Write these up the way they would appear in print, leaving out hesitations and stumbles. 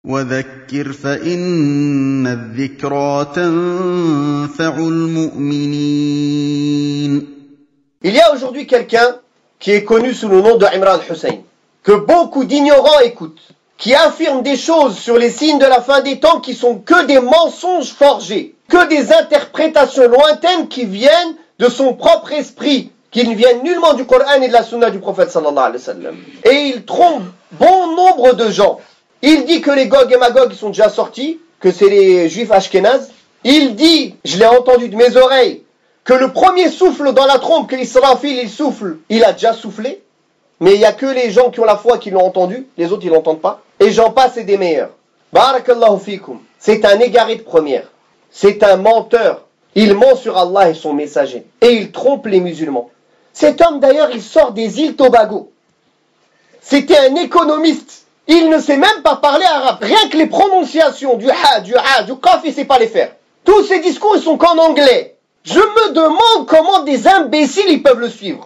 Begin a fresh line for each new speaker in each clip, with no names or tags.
وذكر فإن الذكرى تنفع المؤمنين.
Il y a aujourd'hui quelqu'un qui est connu sous le nom de Imran Hussein, que beaucoup d'ignorants écoutent, qui affirme des choses sur les signes de la fin des temps qui sont que des mensonges forgés, que des interprétations lointaines qui viennent de son propre esprit, qui ne viennent nullement du Coran et de la Sunna du prophète sallallahu alayhi wa sallam. Et il trompe bon nombre de gens. Il dit que les Gog et Magog sont déjà sortis, que c'est les juifs ashkénazes. Il dit, je l'ai entendu de mes oreilles, que le premier souffle dans la trompe que Israfil il souffle, il a déjà soufflé. Mais il n'y a que les gens qui ont la foi qui l'ont entendu, les autres ils l'entendent pas. Et j'en passe et des meilleurs. Barakallahu fikum. C'est un égaré de première. C'est un menteur. Il ment sur Allah et son messager. Et il trompe les musulmans. Cet homme d'ailleurs, il sort des îles Tobago. C'était un économiste. Il ne sait même pas parler arabe. Rien que les prononciations du ha, du qaf, il ne sait pas les faire. Tous ces discours, ils sont qu'en anglais. Je me demande comment des imbéciles, ils peuvent le suivre.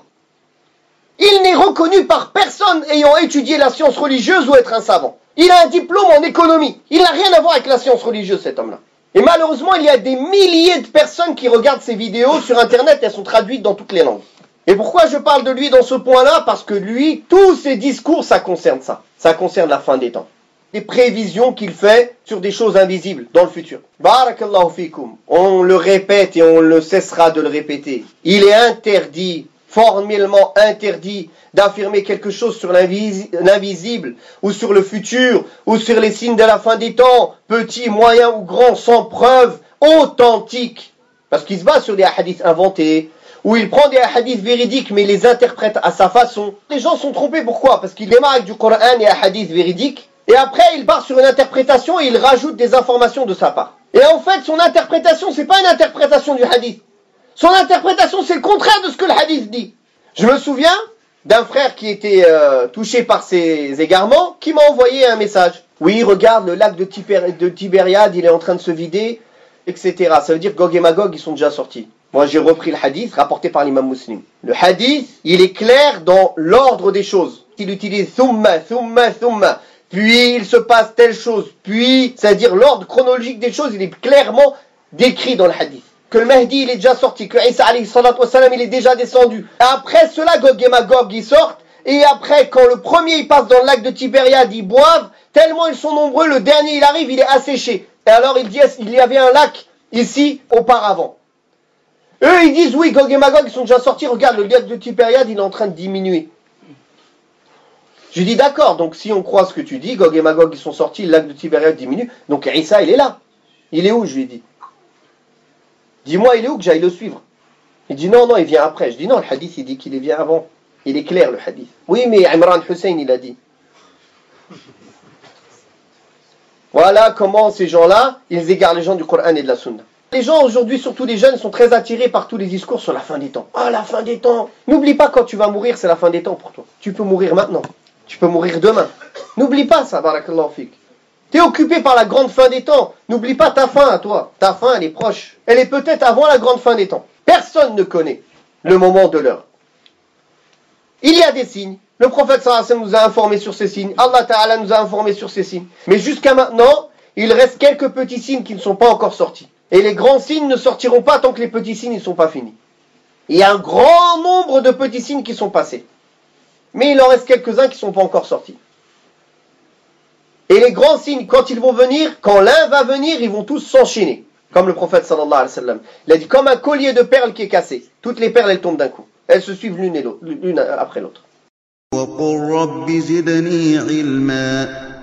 Il n'est reconnu par personne ayant étudié la science religieuse ou être un savant. Il a un diplôme en économie. Il n'a rien à voir avec la science religieuse, cet homme-là. Et malheureusement, il y a des milliers de personnes qui regardent ces vidéos sur Internet. Elles sont traduites dans toutes les langues. Et pourquoi je parle de lui dans ce point-là? Parce que lui, tous ses discours, ça concerne ça. Ça concerne la fin des temps. Des prévisions qu'il fait sur des choses invisibles dans le futur. Barakallahu fikum. On le répète et on ne cessera de le répéter. Il est interdit, formellement interdit, d'affirmer quelque chose sur l'invisible, ou sur le futur, ou sur les signes de la fin des temps, petits, moyens ou grands, sans preuve authentique. Parce qu'il se base sur des hadiths inventés, où il prend des hadiths véridiques mais il les interprète à sa façon. Les gens sont trompés, pourquoi? Parce qu'il démarre avec du Coran et un hadith véridique, et après il part sur une interprétation et il rajoute des informations de sa part. Et en fait, son interprétation, c'est pas une interprétation du hadith. Son interprétation, c'est le contraire de ce que le hadith dit. Je me souviens d'un frère qui était touché par ses égarements, qui m'a envoyé un message. Oui, regarde, le lac de Tibériade, il est en train de se vider, etc. Ça veut dire que Gog et Magog, ils sont déjà sortis. Moi, j'ai repris le hadith rapporté par l'imam Muslim. Le hadith, il est clair dans l'ordre des choses. Il utilise thumma, thumma, thumma. Puis, il se passe telle chose. Puis, c'est-à-dire l'ordre chronologique des choses, il est clairement décrit dans le hadith. Que le Mahdi, il est déjà sorti. Que Isa, alayhi salatu wassalam, il est déjà descendu. Après cela, Gog et Magog, ils sortent. Et après, quand le premier, il passe dans le lac de Tibériade, ils boivent. Tellement ils sont nombreux, le dernier, il arrive, il est asséché. Et alors, il dit, il y avait un lac ici, auparavant. Eux, ils disent, oui, Gog et Magog, ils sont déjà sortis. Regarde, le lac de Tibériade, il est en train de diminuer. Je dis, d'accord, donc si on croit ce que tu dis, Gog et Magog, ils sont sortis, le lac de Tibériade diminue. Donc Isa, il est là. Il est où, je lui ai dit. Dis-moi, il est où que j'aille le suivre? Il dit, non, il vient après. Je dis, non, le hadith, il dit qu'il vient avant. Il est clair, le hadith. Oui, mais Imran Hussein, il a dit. Voilà comment ces gens-là, ils égarent les gens du Coran et de la Sunna. Les gens aujourd'hui, surtout les jeunes, sont très attirés par tous les discours sur la fin des temps. Ah, la fin des temps. N'oublie pas, quand tu vas mourir, c'est la fin des temps pour toi. Tu peux mourir maintenant. Tu peux mourir demain. N'oublie pas ça, barakallahu fik. T'es occupé par la grande fin des temps. N'oublie pas ta fin à toi. Ta fin, elle est proche. Elle est peut-être avant la grande fin des temps. Personne ne connaît le moment de l'heure. Il y a des signes. Le prophète sallallahu alayhi wa sallam nous a informés sur ces signes. Allah Ta'ala nous a informés sur ces signes. Mais jusqu'à maintenant, il reste quelques petits signes qui ne sont pas encore sortis. Et les grands signes ne sortiront pas tant que les petits signes ne sont pas finis. Il y a un grand nombre de petits signes qui sont passés. Mais il en reste quelques-uns qui ne sont pas encore sortis. Et les grands signes, quand ils vont venir, quand l'un va venir, ils vont tous s'enchaîner. Comme le prophète sallallahu alayhi wa sallam. Il a dit, comme un collier de perles qui est cassé. Toutes les perles, elles tombent d'un coup. Elles se suivent l'une après l'autre.
وقل رب زدني علما